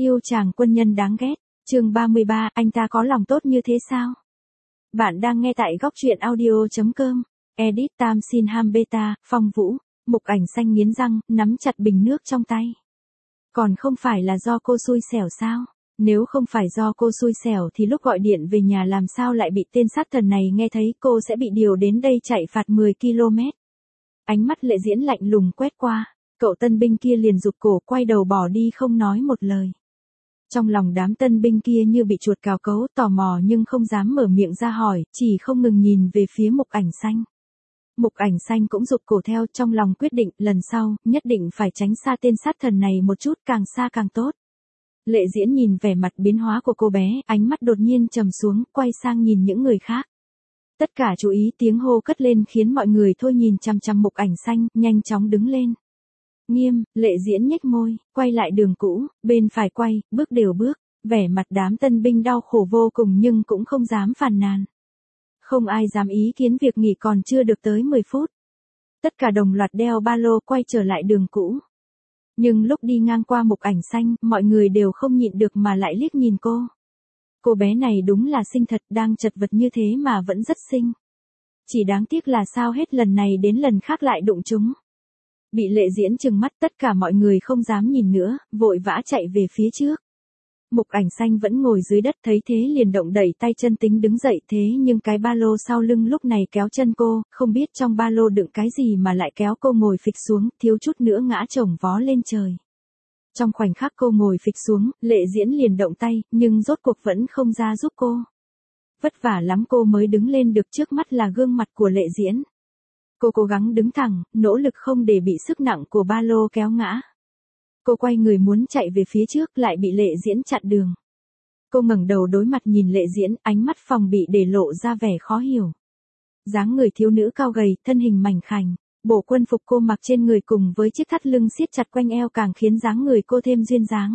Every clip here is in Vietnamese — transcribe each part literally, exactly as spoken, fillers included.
Yêu chàng quân nhân đáng ghét, chương ba mươi ba, anh ta có lòng tốt như thế sao? Bạn đang nghe tại góc truyện audio.com, edit Tam Sin Ham Beta, Phong Vũ, Mục Ảnh Xanh nghiến răng, nắm chặt bình nước trong tay. Còn không phải là do cô xui xẻo sao? Nếu không phải do cô xui xẻo thì lúc gọi điện về nhà làm sao lại bị tên sát thần này nghe thấy cô sẽ bị điều đến đây chạy phạt mười ki lô mét. Ánh mắt Lệ Diễn lạnh lùng quét qua, cậu tân binh kia liền rụt cổ quay đầu bỏ đi không nói một lời. Trong lòng đám tân binh kia như bị chuột cào cấu, tò mò nhưng không dám mở miệng ra hỏi, chỉ không ngừng nhìn về phía Mục Ảnh Xanh. Mục Ảnh Xanh cũng rụt cổ theo, trong lòng quyết định lần sau, nhất định phải tránh xa tên sát thần này một chút, càng xa càng tốt. Lệ Diễn nhìn vẻ mặt biến hóa của cô bé, ánh mắt đột nhiên trầm xuống, quay sang nhìn những người khác. Tất cả chú ý tiếng hô cất lên khiến mọi người thôi nhìn chằm chằm Mục Ảnh Xanh, nhanh chóng đứng lên. Nghiêm, Lệ Diễn nhếch môi, quay lại đường cũ, bên phải quay, bước đều bước, vẻ mặt đám tân binh đau khổ vô cùng nhưng cũng không dám phàn nàn. Không ai dám ý kiến việc nghỉ còn chưa được tới mười phút. Tất cả đồng loạt đeo ba lô quay trở lại đường cũ. Nhưng lúc đi ngang qua Mục Ảnh Xanh, mọi người đều không nhịn được mà lại liếc nhìn cô. Cô bé này đúng là xinh thật, đang chật vật như thế mà vẫn rất xinh. Chỉ đáng tiếc là sao hết lần này đến lần khác lại đụng chúng. Bị Lệ Diễn trừng mắt, tất cả mọi người không dám nhìn nữa, vội vã chạy về phía trước. Mục Ảnh Xanh vẫn ngồi dưới đất, thấy thế liền động đẩy tay chân tính đứng dậy, thế nhưng cái ba lô sau lưng lúc này kéo chân cô, không biết trong ba lô đựng cái gì mà lại kéo cô ngồi phịch xuống, thiếu chút nữa ngã chồng vó lên trời. Trong khoảnh khắc cô ngồi phịch xuống, Lệ Diễn liền động tay, nhưng rốt cuộc vẫn không ra giúp cô. Vất vả lắm cô mới đứng lên được, trước mắt là gương mặt của Lệ Diễn. Cô cố gắng đứng thẳng, nỗ lực không để bị sức nặng của ba lô kéo ngã. Cô quay người muốn chạy về phía trước lại bị Lệ Diễn chặn đường. Cô ngẩng đầu đối mặt nhìn Lệ Diễn, ánh mắt phòng bị để lộ ra vẻ khó hiểu. Dáng người thiếu nữ cao gầy, thân hình mảnh khảnh, bộ quân phục cô mặc trên người cùng với chiếc thắt lưng siết chặt quanh eo càng khiến dáng người cô thêm duyên dáng.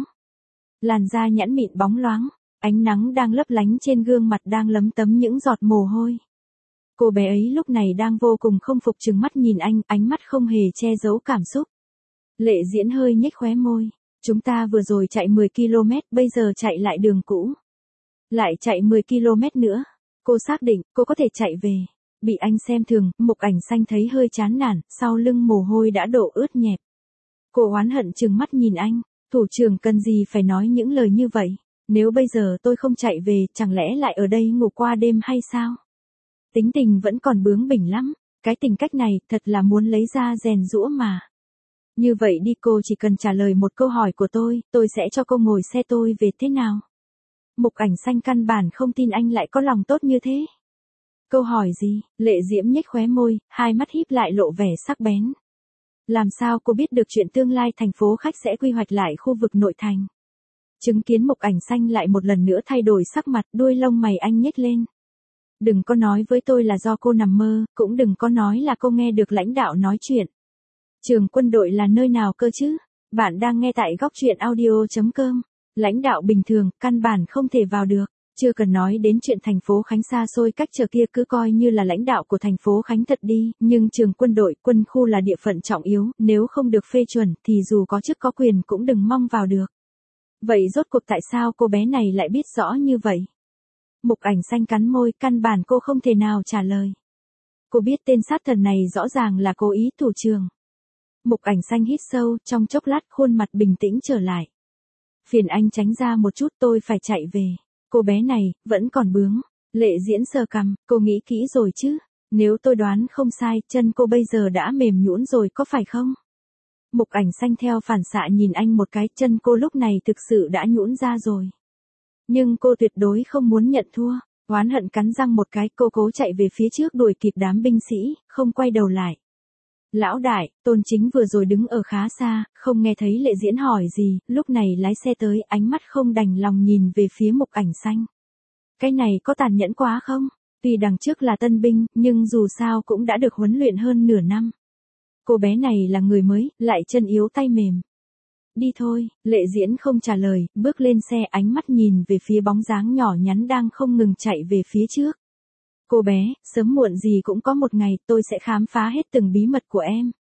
Làn da nhẵn mịn bóng loáng, ánh nắng đang lấp lánh trên gương mặt đang lấm tấm những giọt mồ hôi. Cô bé ấy lúc này đang vô cùng không phục trừng mắt nhìn anh, ánh mắt không hề che giấu cảm xúc. Lệ Diễn hơi nhếch khóe môi. Chúng ta vừa rồi chạy mười ki lô mét, bây giờ chạy lại đường cũ. Lại chạy mười ki lô mét nữa. Cô xác định, cô có thể chạy về. Bị anh xem thường, Mục Ảnh Xanh thấy hơi chán nản, sau lưng mồ hôi đã đổ ướt nhẹp. Cô oán hận trừng mắt nhìn anh. Thủ trưởng cần gì phải nói những lời như vậy. Nếu bây giờ tôi không chạy về, chẳng lẽ lại ở đây ngủ qua đêm hay sao? Tính tình vẫn còn bướng bỉnh lắm. Cái tình cách này thật là muốn lấy ra rèn giũa mà. Như vậy đi, cô chỉ cần trả lời một câu hỏi của tôi, tôi sẽ cho cô ngồi xe tôi về, thế nào? Mục Ảnh Xanh căn bản không tin anh lại có lòng tốt như thế. Câu hỏi gì? Lệ Diễm nhếch khóe môi, hai mắt híp lại lộ vẻ sắc bén. Làm sao cô biết được chuyện tương lai thành phố khách sẽ quy hoạch lại khu vực nội thành? Chứng kiến Mục Ảnh Xanh lại một lần nữa thay đổi sắc mặt, đuôi lông mày anh nhếch lên. Đừng có nói với tôi là do cô nằm mơ, cũng đừng có nói là cô nghe được lãnh đạo nói chuyện. Trường quân đội là nơi nào cơ chứ? Bạn đang nghe tại góc truyện audio.com. Lãnh đạo bình thường, căn bản không thể vào được. Chưa cần nói đến chuyện thành phố Khánh xa xôi cách trở kia, cứ coi như là lãnh đạo của thành phố Khánh thật đi. Nhưng trường quân đội, quân khu là địa phận trọng yếu, nếu không được phê chuẩn thì dù có chức có quyền cũng đừng mong vào được. Vậy rốt cuộc tại sao cô bé này lại biết rõ như vậy? Mục Ảnh Xanh cắn môi, căn bản cô không thể nào trả lời. Cô biết tên sát thần này rõ ràng là cố ý. Thủ trưởng. Mục Ảnh Xanh hít sâu, trong chốc lát khuôn mặt bình tĩnh trở lại. Phiền anh tránh ra một chút, tôi phải chạy về. Cô bé này, vẫn còn bướng. Lệ Diễn sờ cằm, cô nghĩ kỹ rồi chứ? Nếu tôi đoán không sai, chân cô bây giờ đã mềm nhũn rồi có phải không? Mục Ảnh Xanh theo phản xạ nhìn anh một cái, chân cô lúc này thực sự đã nhũn ra rồi. Nhưng cô tuyệt đối không muốn nhận thua. Oán hận cắn răng một cái, cô cố chạy về phía trước đuổi kịp đám binh sĩ, không quay đầu lại. Lão đại, Tôn Chính vừa rồi đứng ở khá xa, không nghe thấy Lệ Diễn hỏi gì, lúc này lái xe tới, ánh mắt không đành lòng nhìn về phía Mục Ảnh Xanh. Cái này có tàn nhẫn quá không? Tuy đằng trước là tân binh, nhưng dù sao cũng đã được huấn luyện hơn nửa năm. Cô bé này là người mới, lại chân yếu tay mềm. Đi thôi, Lệ Diễn không trả lời, bước lên xe, ánh mắt nhìn về phía bóng dáng nhỏ nhắn đang không ngừng chạy về phía trước. Cô bé, sớm muộn gì cũng có một ngày tôi sẽ khám phá hết từng bí mật của em.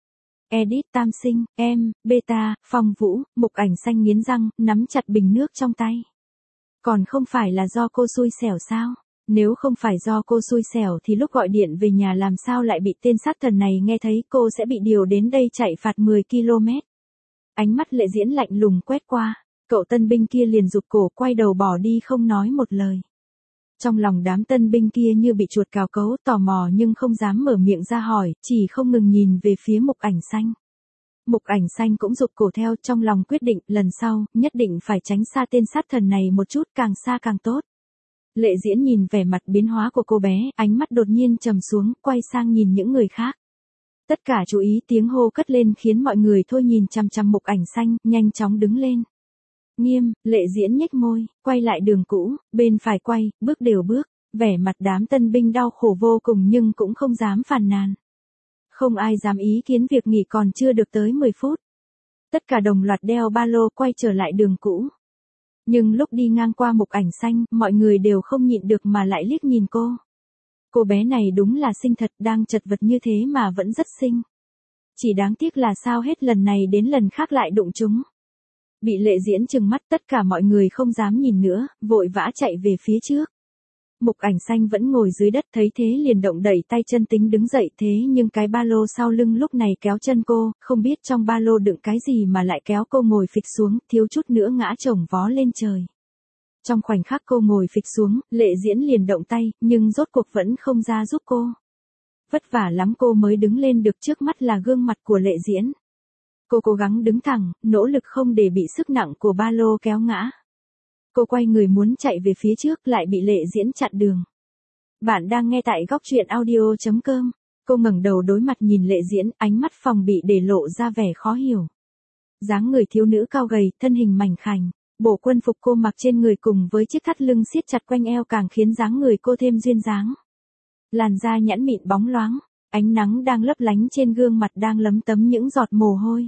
Edit Tam Sinh, em, Beta, Phong Vũ, Mục Ảnh Xanh nghiến răng, nắm chặt bình nước trong tay. Còn không phải là do cô xui xẻo sao? Nếu không phải do cô xui xẻo thì lúc gọi điện về nhà làm sao lại bị tên sát thần này nghe thấy, cô sẽ bị điều đến đây chạy phạt mười ki lô mét. Ánh mắt Lệ Diễn lạnh lùng quét qua, cậu tân binh kia liền rụt cổ quay đầu bỏ đi không nói một lời. Trong lòng đám tân binh kia như bị chuột cào cấu, tò mò nhưng không dám mở miệng ra hỏi, chỉ không ngừng nhìn về phía Mục Ảnh Xanh. Mục Ảnh Xanh cũng rụt cổ theo, trong lòng quyết định lần sau, nhất định phải tránh xa tên sát thần này một chút, càng xa càng tốt. Lệ Diễn nhìn vẻ mặt biến hóa của cô bé, ánh mắt đột nhiên trầm xuống, quay sang nhìn những người khác. Tất cả chú ý tiếng hô cất lên khiến mọi người thôi nhìn chằm chằm Mục Ảnh Xanh, nhanh chóng đứng lên. Nghiêm, Lệ Diễn nhếch môi, quay lại đường cũ, bên phải quay, bước đều bước, vẻ mặt đám tân binh đau khổ vô cùng nhưng cũng không dám phàn nàn. Không ai dám ý kiến việc nghỉ còn chưa được tới mười phút. Tất cả đồng loạt đeo ba lô quay trở lại đường cũ. Nhưng lúc đi ngang qua Mục Ảnh Xanh, mọi người đều không nhịn được mà lại liếc nhìn cô. Cô bé này đúng là xinh thật, đang chật vật như thế mà vẫn rất xinh. Chỉ đáng tiếc là sao hết lần này đến lần khác lại đụng chúng. Bị Lệ Diễn trừng mắt, tất cả mọi người không dám nhìn nữa, vội vã chạy về phía trước. Mục Ảnh Xanh vẫn ngồi dưới đất, thấy thế liền động đẩy tay chân tính đứng dậy, thế nhưng cái ba lô sau lưng lúc này kéo chân cô, không biết trong ba lô đựng cái gì mà lại kéo cô ngồi phịch xuống, thiếu chút nữa ngã chồng vó lên trời. Trong khoảnh khắc cô ngồi phịch xuống, Lệ Diễn liền động tay, nhưng rốt cuộc vẫn không ra giúp cô. Vất vả lắm cô mới đứng lên được, trước mắt là gương mặt của Lệ Diễn. Cô cố gắng đứng thẳng, nỗ lực không để bị sức nặng của ba lô kéo ngã. Cô quay người muốn chạy về phía trước lại bị Lệ Diễn chặn đường. Bạn đang nghe tại góc truyện audio chấm com. Cô ngẩng đầu đối mặt nhìn Lệ Diễn, ánh mắt phòng bị để lộ ra vẻ khó hiểu. Dáng người thiếu nữ cao gầy, thân hình mảnh khảnh, bộ quân phục cô mặc trên người cùng với chiếc thắt lưng siết chặt quanh eo càng khiến dáng người cô thêm duyên dáng. Làn da nhẵn mịn bóng loáng, ánh nắng đang lấp lánh trên gương mặt đang lấm tấm những giọt mồ hôi.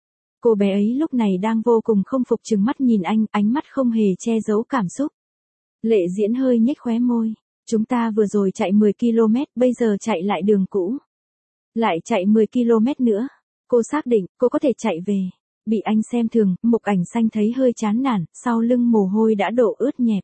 Cô bé ấy lúc này đang vô cùng không phục trừng mắt nhìn anh, ánh mắt không hề che giấu cảm xúc. Lệ Diễn hơi nhếch khóe môi. Chúng ta vừa rồi chạy mười ki lô mét, bây giờ chạy lại đường cũ. Lại chạy mười ki lô mét nữa. Cô xác định, cô có thể chạy về. Bị anh xem thường, Mục Ảnh Xanh thấy hơi chán nản, sau lưng mồ hôi đã đổ ướt nhẹp.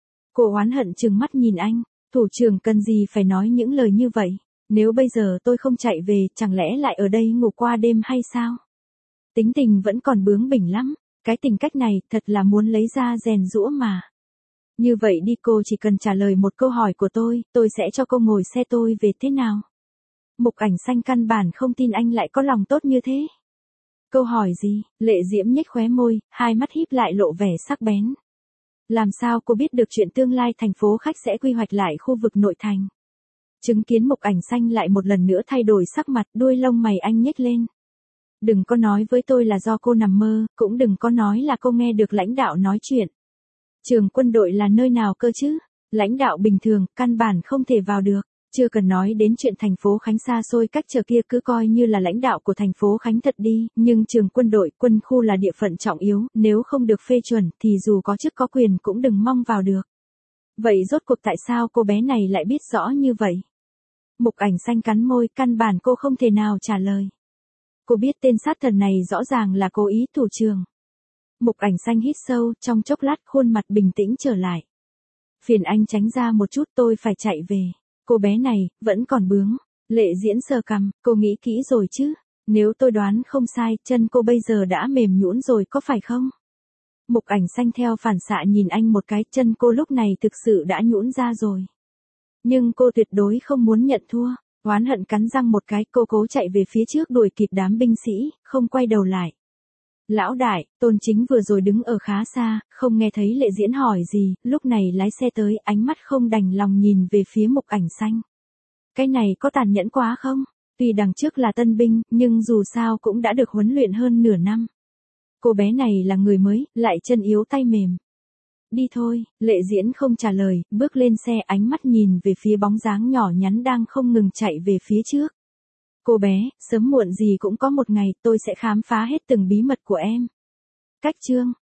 Cô oán hận trừng mắt nhìn anh. Thủ trưởng cần gì phải nói những lời như vậy. Nếu bây giờ tôi không chạy về, chẳng lẽ lại ở đây ngủ qua đêm hay sao? Tính tình vẫn còn bướng bỉnh lắm, cái tính cách này thật là muốn lấy ra rèn giũa mà. Như vậy đi, cô chỉ cần trả lời một câu hỏi của tôi, tôi sẽ cho cô ngồi xe tôi về, thế nào? Mục Ảnh Xanh căn bản không tin anh lại có lòng tốt như thế. Câu hỏi gì? Lệ Diễm nhếch khóe môi, hai mắt híp lại lộ vẻ sắc bén. Làm sao cô biết được chuyện tương lai thành phố khách sẽ quy hoạch lại khu vực nội thành? Chứng kiến Mục Ảnh Xanh lại một lần nữa thay đổi sắc mặt, đuôi lông mày anh nhếch lên. Đừng có nói với tôi là do cô nằm mơ, cũng đừng có nói là cô nghe được lãnh đạo nói chuyện. Trường quân đội là nơi nào cơ chứ? Lãnh đạo bình thường, căn bản không thể vào được. Chưa cần nói đến chuyện thành phố Khánh xa xôi cách trở kia, cứ coi như là lãnh đạo của thành phố Khánh thật đi, nhưng trường quân đội, quân khu là địa phận trọng yếu, nếu không được phê chuẩn thì dù có chức có quyền cũng đừng mong vào được. Vậy rốt cuộc tại sao cô bé này lại biết rõ như vậy? Mục Ảnh Xanh cắn môi, căn bản cô không thể nào trả lời. Cô biết tên sát thần này rõ ràng là cố ý. Thủ trưởng. Mục Ảnh Xanh hít sâu, trong chốc lát khuôn mặt bình tĩnh trở lại. Phiền anh tránh ra một chút, tôi phải chạy về. Cô bé này, vẫn còn bướng. Lệ Diễn sờ cằm, cô nghĩ kỹ rồi chứ? Nếu tôi đoán không sai, chân cô bây giờ đã mềm nhũn rồi có phải không? Mục Ảnh Xanh theo phản xạ nhìn anh một cái, chân cô lúc này thực sự đã nhũn ra rồi. Nhưng cô tuyệt đối không muốn nhận thua. Oán hận cắn răng một cái, cô cố chạy về phía trước đuổi kịp đám binh sĩ, không quay đầu lại. Lão đại, Tôn Chính vừa rồi đứng ở khá xa, không nghe thấy Lệ Diễn hỏi gì, lúc này lái xe tới, ánh mắt không đành lòng nhìn về phía Mục Ảnh Xanh. Cái này có tàn nhẫn quá không? Tuy đằng trước là tân binh, nhưng dù sao cũng đã được huấn luyện hơn nửa năm. Cô bé này là người mới, lại chân yếu tay mềm. Đi thôi, Lệ Diễn không trả lời, bước lên xe, ánh mắt nhìn về phía bóng dáng nhỏ nhắn đang không ngừng chạy về phía trước. Cô bé, sớm muộn gì cũng có một ngày tôi sẽ khám phá hết từng bí mật của em. Cách chương